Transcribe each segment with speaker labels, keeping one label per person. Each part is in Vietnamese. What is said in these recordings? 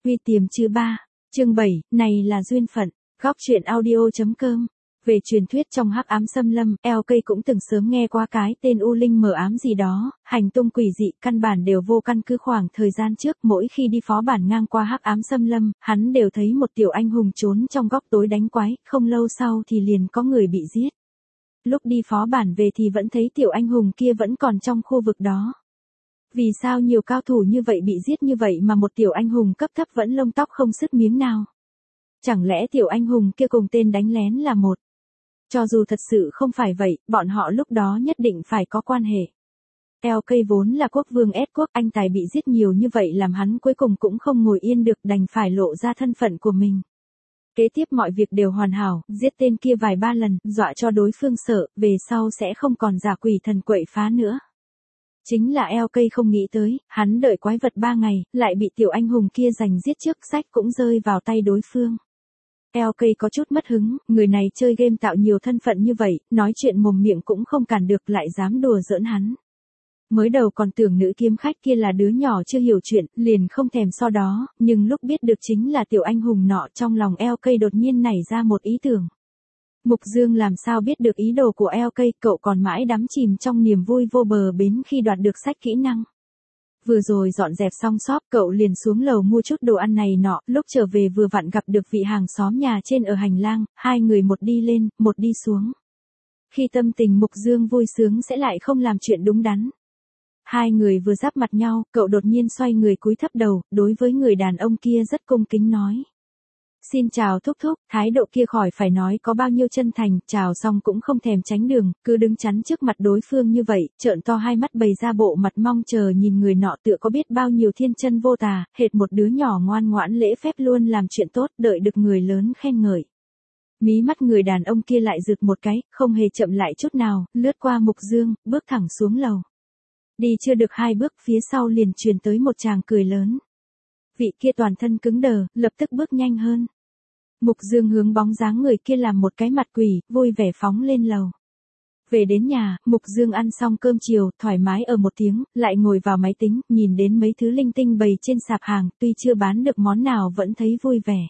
Speaker 1: Huy tiềm chứ ba. Chương 7, này là duyên phận. Góc truyện audio.com. Về truyền thuyết trong Hắc Ám Xâm Lâm, LK cũng từng sớm nghe qua cái tên U Linh mờ ám gì đó, hành tung quỷ dị, căn bản đều vô căn cứ. Khoảng thời gian trước, mỗi khi đi phó bản ngang qua Hắc Ám Xâm Lâm, hắn đều thấy một tiểu anh hùng trốn trong góc tối đánh quái, không lâu sau thì liền có người bị giết. Lúc đi phó bản về thì vẫn thấy tiểu anh hùng kia vẫn còn trong khu vực đó. Vì sao nhiều cao thủ như vậy bị giết như vậy mà một tiểu anh hùng cấp thấp vẫn lông tóc không sứt miếng nào? Chẳng lẽ tiểu anh hùng kia cùng tên đánh lén là một? Cho dù thật sự không phải vậy, bọn họ lúc đó nhất định phải có quan hệ. LK vốn là quốc vương S quốc, anh tài bị giết nhiều như vậy làm hắn cuối cùng cũng không ngồi yên được, đành phải lộ ra thân phận của mình. Kế tiếp mọi việc đều hoàn hảo, giết tên kia vài ba lần, dọa cho đối phương sợ, về sau sẽ không còn giả quỷ thần quậy phá nữa. Chính là LK không nghĩ tới, hắn đợi quái vật 3 ngày, lại bị tiểu anh hùng kia giành giết trước, sách cũng rơi vào tay đối phương. LK có chút mất hứng, người này chơi game tạo nhiều thân phận như vậy, nói chuyện mồm miệng cũng không cản được, lại dám đùa giỡn hắn. Mới đầu còn tưởng nữ kiếm khách kia là đứa nhỏ chưa hiểu chuyện, liền không thèm so đó, nhưng lúc biết được chính là tiểu anh hùng nọ, trong lòng LK đột nhiên nảy ra một ý tưởng. Mục Dương làm sao biết được ý đồ của LK, cậu còn mãi đắm chìm trong niềm vui vô bờ bến khi đoạt được sách kỹ năng. Vừa rồi dọn dẹp xong shop, cậu liền xuống lầu mua chút đồ ăn này nọ, lúc trở về vừa vặn gặp được vị hàng xóm nhà trên ở hành lang, hai người một đi lên, một đi xuống. Khi tâm tình Mục Dương vui sướng sẽ lại không làm chuyện đúng đắn. Hai người vừa giáp mặt nhau, cậu đột nhiên xoay người cúi thấp đầu, đối với người đàn ông kia rất cung kính nói. Xin chào thúc thúc, thái độ kia khỏi phải nói có bao nhiêu chân thành, chào xong cũng không thèm tránh đường, cứ đứng chắn trước mặt đối phương như vậy, trợn to hai mắt bày ra bộ mặt mong chờ nhìn người nọ, tựa có biết bao nhiêu thiên chân vô tà, hệt một đứa nhỏ ngoan ngoãn lễ phép luôn làm chuyện tốt, đợi được người lớn khen ngợi. Mí mắt người đàn ông kia lại rực một cái, không hề chậm lại chút nào, lướt qua Mục Dương, bước thẳng xuống lầu. Đi chưa được 2 bước, phía sau liền truyền tới một tràng cười lớn. Vị kia toàn thân cứng đờ, lập tức bước nhanh hơn. Mục Dương hướng bóng dáng người kia làm một cái mặt quỷ, vui vẻ phóng lên lầu. Về đến nhà, Mục Dương ăn xong cơm chiều, thoải mái ở một tiếng, lại ngồi vào máy tính, nhìn đến mấy thứ linh tinh bày trên sạp hàng, tuy chưa bán được món nào vẫn thấy vui vẻ.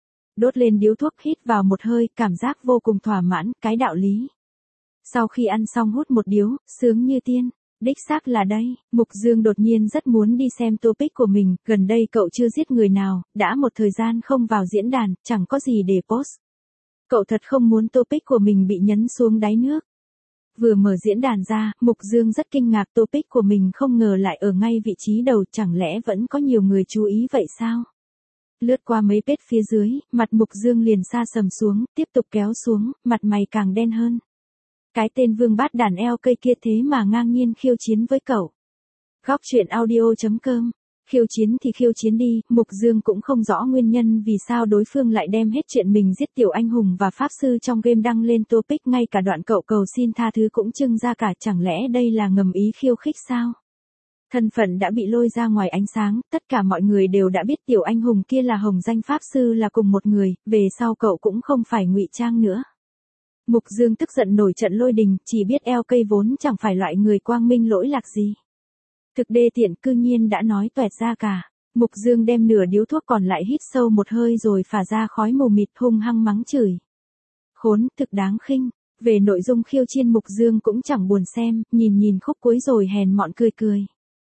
Speaker 1: Đốt lên điếu thuốc, hít vào một hơi, cảm giác vô cùng thỏa mãn, cái đạo lý. Sau khi ăn xong hút một điếu, sướng như tiên. Đích xác là đây, Mục Dương đột nhiên rất muốn đi xem topic của mình, gần đây cậu chưa giết người nào, đã một thời gian không vào diễn đàn, chẳng có gì để post. Cậu thật không muốn topic của mình bị nhấn xuống đáy nước. Vừa mở diễn đàn ra, Mục Dương rất kinh ngạc, topic của mình không ngờ lại ở ngay vị trí đầu, chẳng lẽ vẫn có nhiều người chú ý vậy sao? Lướt qua mấy page phía dưới, mặt Mục Dương liền sa sầm xuống, tiếp tục kéo xuống, mặt mày càng đen hơn. Cái tên vương bát đàn LK kia thế mà ngang nhiên khiêu chiến với cậu. Góc truyện audio.com. Khiêu chiến thì khiêu chiến đi, Mục Dương cũng không rõ nguyên nhân vì sao đối phương lại đem hết chuyện mình giết tiểu anh hùng và pháp sư trong game đăng lên topic, ngay cả đoạn cậu cầu xin tha thứ cũng trưng ra cả, chẳng lẽ đây là ngầm ý khiêu khích sao? Thân phận đã bị lôi ra ngoài ánh sáng, tất cả mọi người đều đã biết tiểu anh hùng kia là hồng danh pháp sư là cùng một người, về sau cậu cũng không phải ngụy trang nữa. Mục Dương tức giận nổi trận lôi đình, chỉ biết LK vốn chẳng phải loại người quang minh lỗi lạc gì. Thực đê tiện cư nhiên đã nói toẹt ra cả. Mục Dương đem nửa điếu thuốc còn lại hít sâu một hơi rồi phả ra khói mù mịt, hung hăng mắng chửi. Khốn, thực đáng khinh. Về nội dung khiêu chiến Mục Dương cũng chẳng buồn xem, nhìn khúc cuối rồi hèn mọn cười cười.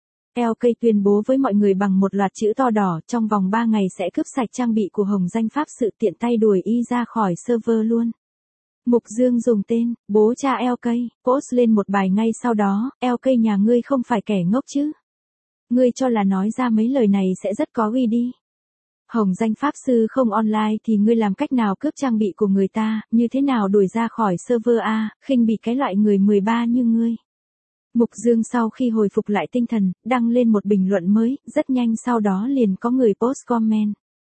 Speaker 1: LK tuyên bố với mọi người bằng một loạt chữ to đỏ, trong vòng 3 ngày sẽ cướp sạch trang bị của hồng danh pháp sự, tiện tay đuổi y ra khỏi server luôn. Mục Dương dùng tên, bố cha LK, post lên một bài ngay sau đó, LK nhà ngươi không phải kẻ ngốc chứ. Ngươi cho là nói ra mấy lời này sẽ rất có uy đi. Hồng danh pháp sư không online thì ngươi làm cách nào cướp trang bị của người ta, như thế nào đuổi ra khỏi server A, khinh bỉ cái loại người 13 như ngươi. Mục Dương sau khi hồi phục lại tinh thần, đăng lên một bình luận mới, rất nhanh sau đó liền có người post comment.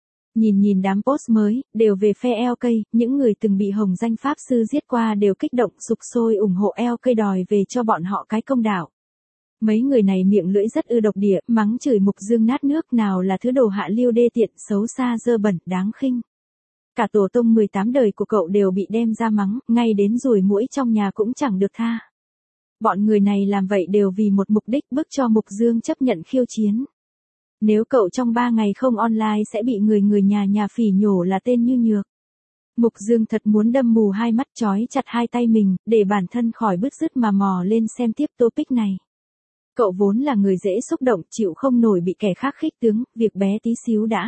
Speaker 1: Nhìn đám post mới, đều về phe LK, những người từng bị hồng danh pháp sư giết qua đều kích động sục sôi ủng hộ LK, đòi về cho bọn họ cái công đạo. Mấy người này miệng lưỡi rất ư độc địa, mắng chửi Mục Dương nát nước, nào là thứ đồ hạ lưu đê tiện, xấu xa dơ bẩn, đáng khinh. Cả tổ tông 18 đời của cậu đều bị đem ra mắng, ngay đến ruồi muỗi trong nhà cũng chẳng được tha. Bọn người này làm vậy đều vì một mục đích, bức cho Mục Dương chấp nhận khiêu chiến. Nếu cậu trong 3 ngày không online sẽ bị người nhà phỉ nhổ là tên như nhược. Mục Dương thật muốn đâm mù hai mắt trói chặt hai tay mình, để bản thân khỏi bứt rứt mà mò lên xem tiếp topic này. Cậu vốn là người dễ xúc động, chịu không nổi bị kẻ khác khích tướng, việc bé tí xíu đã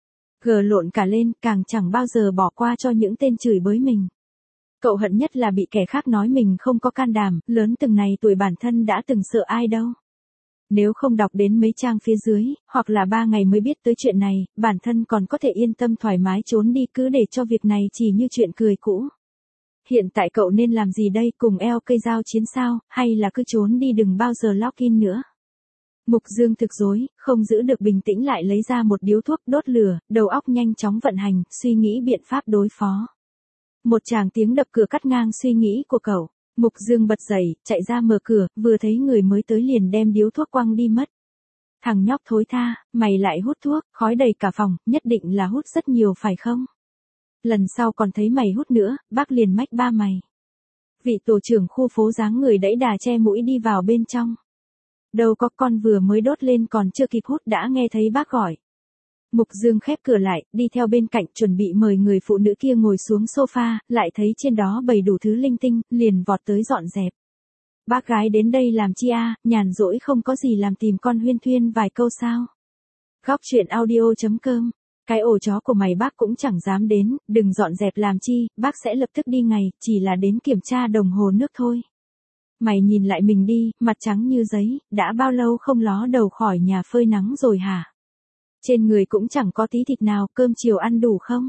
Speaker 1: gờ lộn cả lên, càng chẳng bao giờ bỏ qua cho những tên chửi bới mình. Cậu hận nhất là bị kẻ khác nói mình không có can đảm, lớn từng này tuổi bản thân đã từng sợ ai đâu. Nếu không đọc đến mấy trang phía dưới, hoặc là 3 ngày mới biết tới chuyện này, bản thân còn có thể yên tâm thoải mái trốn đi cứ để cho việc này chỉ như chuyện cười cũ. Hiện tại cậu nên làm gì đây, cùng eo cây dao chiến sao, hay là cứ trốn đi đừng bao giờ login nữa. Mục Dương thực dối, không giữ được bình tĩnh lại lấy ra một điếu thuốc đốt lửa, đầu óc nhanh chóng vận hành, suy nghĩ biện pháp đối phó. Một tràng tiếng đập cửa cắt ngang suy nghĩ của cậu. Mục Dương bật dậy, chạy ra mở cửa, vừa thấy người mới tới liền đem điếu thuốc quăng đi mất. Thằng nhóc thối tha, mày lại hút thuốc, khói đầy cả phòng, nhất định là hút rất nhiều phải không? Lần sau còn thấy mày hút nữa, bác liền mách ba mày. Vị tổ trưởng khu phố dáng người đẫy đà che mũi đi vào bên trong. Đâu có, con vừa mới đốt lên còn chưa kịp hút đã nghe thấy bác gọi. Mục Dương khép cửa lại, đi theo bên cạnh chuẩn bị mời người phụ nữ kia ngồi xuống sofa, lại thấy trên đó bày đủ thứ linh tinh, liền vọt tới dọn dẹp. Bác gái đến đây làm chi a, nhàn rỗi không có gì làm tìm con huyên thuyên vài câu sao. Góc chuyện audio.com. Cái ổ chó của mày bác cũng chẳng dám đến, đừng dọn dẹp làm chi, bác sẽ lập tức đi ngay, chỉ là đến kiểm tra đồng hồ nước thôi. Mày nhìn lại mình đi, mặt trắng như giấy, đã bao lâu không ló đầu khỏi nhà phơi nắng rồi hả? Trên người cũng chẳng có tí thịt nào, cơm chiều ăn đủ không?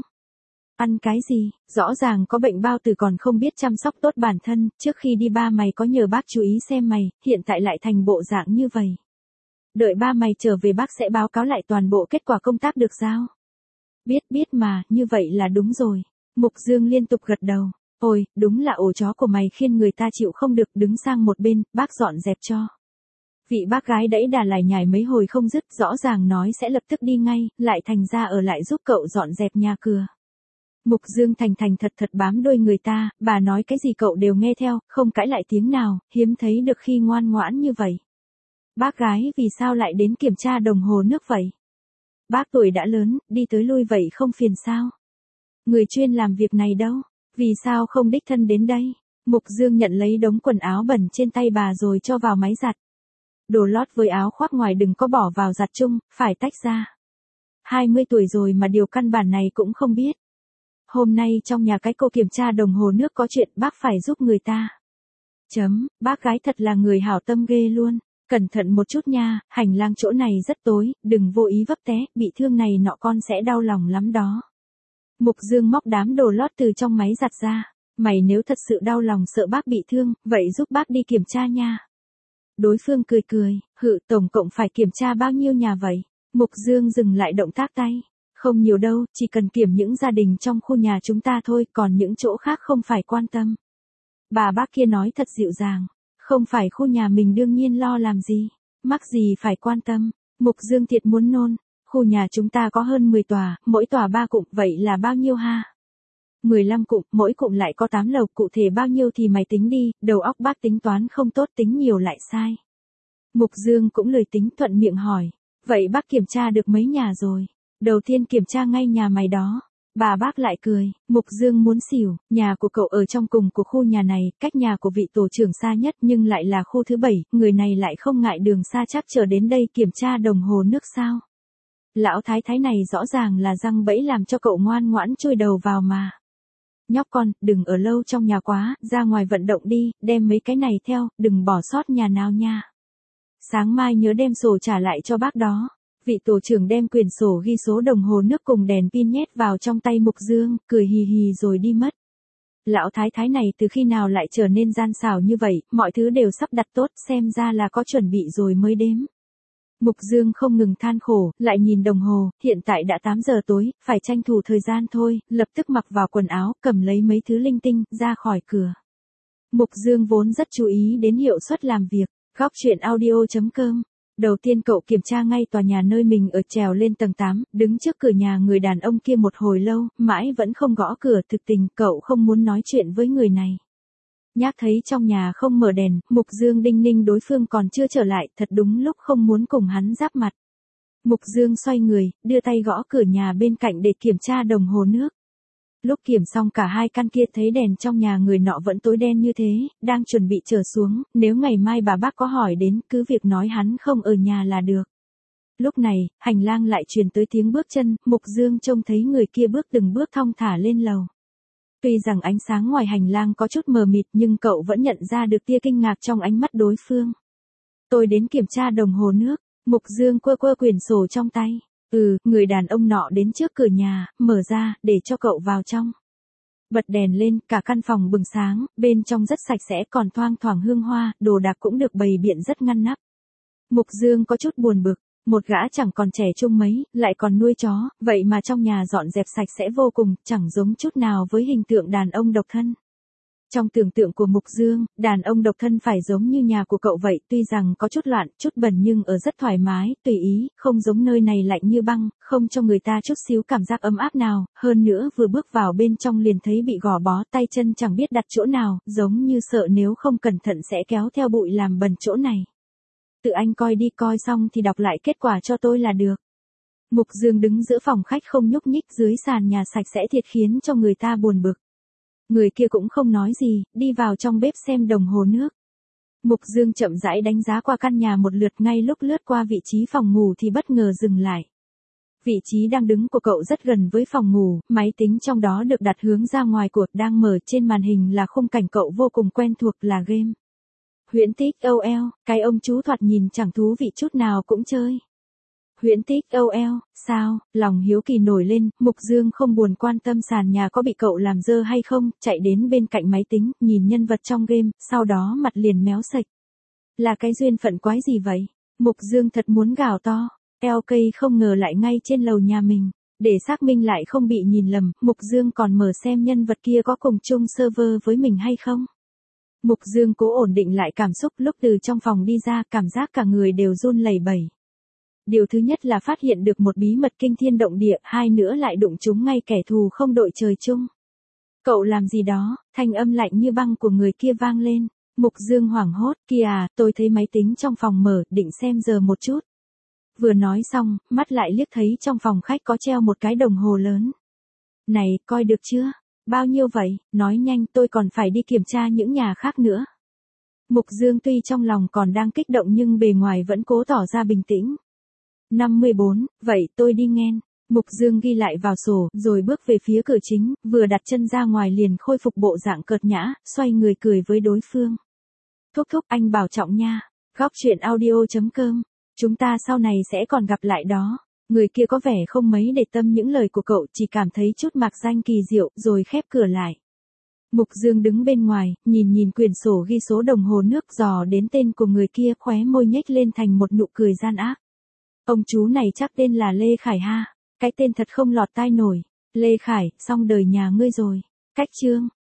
Speaker 1: Ăn cái gì, rõ ràng có bệnh bao tử còn không biết chăm sóc tốt bản thân, trước khi đi ba mày có nhờ bác chú ý xem mày, hiện tại lại thành bộ dạng như vậy. Đợi ba mày trở về bác sẽ báo cáo lại toàn bộ kết quả công tác được giao. Biết mà, như vậy là đúng rồi. Mục Dương liên tục gật đầu. Ôi, đúng là ổ chó của mày khiến người ta chịu không được, đứng sang một bên, bác dọn dẹp cho. Vị bác gái đẫy đà lải nhải mấy hồi không dứt, rõ ràng nói sẽ lập tức đi ngay, lại thành ra ở lại giúp cậu dọn dẹp nhà cửa. Mục Dương thành thật bám đuôi người ta, bà nói cái gì cậu đều nghe theo, không cãi lại tiếng nào, hiếm thấy được khi ngoan ngoãn như vậy. Bác gái vì sao lại đến kiểm tra đồng hồ nước vậy? Bác tuổi đã lớn, đi tới lui vậy không phiền sao? Người chuyên làm việc này đâu, vì sao không đích thân đến đây? Mục Dương nhận lấy đống quần áo bẩn trên tay bà rồi cho vào máy giặt. Đồ lót với áo khoác ngoài đừng có bỏ vào giặt chung, phải tách ra. 20 tuổi rồi mà điều căn bản này cũng không biết. Hôm nay trong nhà cái cô kiểm tra đồng hồ nước có chuyện bác phải giúp người ta. Bác gái thật là người hảo tâm ghê luôn. Cẩn thận một chút nha, hành lang chỗ này rất tối, đừng vô ý vấp té, bị thương này nọ con sẽ đau lòng lắm đó. Mục Dương móc đám đồ lót từ trong máy giặt ra. Mày nếu thật sự đau lòng sợ bác bị thương, vậy giúp bác đi kiểm tra nha. Đối phương cười, tổng cộng phải kiểm tra bao nhiêu nhà vậy? Mục Dương dừng lại động tác tay. Không nhiều đâu, chỉ cần kiểm những gia đình trong khu nhà chúng ta thôi, còn những chỗ khác không phải quan tâm. Bà bác kia nói thật dịu dàng. Không phải khu nhà mình đương nhiên lo làm gì, mắc gì phải quan tâm. Mục Dương thiệt muốn nôn. Khu nhà chúng ta có hơn 10 tòa, mỗi tòa 3 cụm, vậy là bao nhiêu ha? 15 cụm, mỗi cụm lại có 8 lầu, cụ thể bao nhiêu thì mày tính đi, đầu óc bác tính toán không tốt, tính nhiều lại sai. Mục Dương cũng lười tính, thuận miệng hỏi, vậy bác kiểm tra được mấy nhà rồi? Đầu tiên kiểm tra ngay nhà mày đó. Bà bác lại cười, Mục Dương muốn xỉu, nhà của cậu ở trong cùng của khu nhà này, cách nhà của vị tổ trưởng xa nhất nhưng lại là khu thứ 7, người này lại không ngại đường xa chắc trở đến đây kiểm tra đồng hồ nước sao? Lão thái thái này rõ ràng là răng bẫy làm cho cậu ngoan ngoãn chui đầu vào mà. Nhóc con, đừng ở lâu trong nhà quá, ra ngoài vận động đi, đem mấy cái này theo, đừng bỏ sót nhà nào nha. Sáng mai nhớ đem sổ trả lại cho bác đó. Vị tổ trưởng đem quyển sổ ghi số đồng hồ nước cùng đèn pin nhét vào trong tay Mục Dương, cười hì hì rồi đi mất. Lão thái thái này từ khi nào lại trở nên gian xảo như vậy, mọi thứ đều sắp đặt tốt, xem ra là có chuẩn bị rồi mới đếm. Mục Dương không ngừng than khổ, lại nhìn đồng hồ, hiện tại đã 8 giờ tối, phải tranh thủ thời gian thôi, lập tức mặc vào quần áo, cầm lấy mấy thứ linh tinh, ra khỏi cửa. Mục Dương vốn rất chú ý đến hiệu suất làm việc, góc chuyện audio.com. Đầu tiên cậu kiểm tra ngay tòa nhà nơi mình ở, trèo lên tầng 8, đứng trước cửa nhà người đàn ông kia một hồi lâu, mãi vẫn không gõ cửa, thực tình cậu không muốn nói chuyện với người này. Nhác thấy trong nhà không mở đèn, Mục Dương đinh ninh đối phương còn chưa trở lại, thật đúng lúc không muốn cùng hắn giáp mặt. Mục Dương xoay người, đưa tay gõ cửa nhà bên cạnh để kiểm tra đồng hồ nước. Lúc kiểm xong cả hai căn kia thấy đèn trong nhà người nọ vẫn tối đen như thế, đang chuẩn bị trở xuống, nếu ngày mai bà bác có hỏi đến, cứ việc nói hắn không ở nhà là được. Lúc này, hành lang lại truyền tới tiếng bước chân, Mục Dương trông thấy người kia bước từng bước thong thả lên lầu. Tuy rằng ánh sáng ngoài hành lang có chút mờ mịt nhưng cậu vẫn nhận ra được tia kinh ngạc trong ánh mắt đối phương. Tôi đến kiểm tra đồng hồ nước, Mục Dương quơ quơ quyển sổ trong tay. Người đàn ông nọ đến trước cửa nhà, mở ra, để cho cậu vào trong. Bật đèn lên, cả căn phòng bừng sáng, bên trong rất sạch sẽ còn thoang thoảng hương hoa, đồ đạc cũng được bày biện rất ngăn nắp. Mục Dương có chút buồn bực, một gã chẳng còn trẻ trung mấy, lại còn nuôi chó, vậy mà trong nhà dọn dẹp sạch sẽ vô cùng, chẳng giống chút nào với hình tượng đàn ông độc thân. Trong tưởng tượng của Mục Dương, đàn ông độc thân phải giống như nhà của cậu vậy, tuy rằng có chút loạn, chút bẩn nhưng ở rất thoải mái, tùy ý, không giống nơi này lạnh như băng, không cho người ta chút xíu cảm giác ấm áp nào, hơn nữa vừa bước vào bên trong liền thấy bị gò bó, tay chân chẳng biết đặt chỗ nào, giống như sợ nếu không cẩn thận sẽ kéo theo bụi làm bẩn chỗ này. Tự anh coi đi, coi xong thì đọc lại kết quả cho tôi là được. Mục Dương đứng giữa phòng khách không nhúc nhích, dưới sàn nhà sạch sẽ thiệt khiến cho người ta buồn bực. Người kia cũng không nói gì, đi vào trong bếp xem đồng hồ nước. Mục Dương chậm rãi đánh giá qua căn nhà một lượt, ngay lúc lướt qua vị trí phòng ngủ thì bất ngờ dừng lại. Vị trí đang đứng của cậu rất gần với phòng ngủ, máy tính trong đó được đặt hướng ra ngoài của, đang mở trên màn hình là khung cảnh cậu vô cùng quen thuộc là game. Huyễn Tích OL, cái ông chú thoạt nhìn chẳng thú vị chút nào cũng chơi. Huyễn Tích OL, sao, lòng hiếu kỳ nổi lên, Mục Dương không buồn quan tâm sàn nhà có bị cậu làm dơ hay không, chạy đến bên cạnh máy tính, nhìn nhân vật trong game, sau đó mặt liền méo sạch. Là cái duyên phận quái gì vậy? Mục Dương thật muốn gào to, LK không ngờ lại ngay trên lầu nhà mình. Để xác minh lại không bị nhìn lầm, Mục Dương còn mở xem nhân vật kia có cùng chung server với mình hay không. Mục Dương cố ổn định lại cảm xúc, lúc từ trong phòng đi ra, cảm giác cả người đều run lẩy bẩy. Điều thứ nhất là phát hiện được một bí mật kinh thiên động địa, hai nữa lại đụng trúng ngay kẻ thù không đội trời chung. Cậu làm gì đó, thanh âm lạnh như băng của người kia vang lên. Mục Dương hoảng hốt, kìa, tôi thấy máy tính trong phòng mở, định xem giờ một chút. Vừa nói xong, mắt lại liếc thấy trong phòng khách có treo một cái đồng hồ lớn. Này, coi được chưa? Bao nhiêu vậy? Nói nhanh, tôi còn phải đi kiểm tra những nhà khác nữa. Mục Dương tuy trong lòng còn đang kích động nhưng bề ngoài vẫn cố tỏ ra bình tĩnh. 54, vậy tôi đi ngen. Mục Dương ghi lại vào sổ, rồi bước về phía cửa chính, vừa đặt chân ra ngoài liền khôi phục bộ dạng cợt nhã, xoay người cười với đối phương. Thúc thúc, anh bảo trọng nha. Góc chuyện audio.com. Chúng ta sau này sẽ còn gặp lại đó. Người kia có vẻ không mấy để tâm những lời của cậu, chỉ cảm thấy chút mạc danh kỳ diệu, rồi khép cửa lại. Mục Dương đứng bên ngoài, nhìn quyển sổ ghi số đồng hồ nước, dò đến tên của người kia, khóe môi nhếch lên thành một nụ cười gian ác. Ông chú này chắc tên là Lê Khải ha. Cái tên thật không lọt tai nổi. Lê Khải, xong đời nhà ngươi rồi. Cách chương.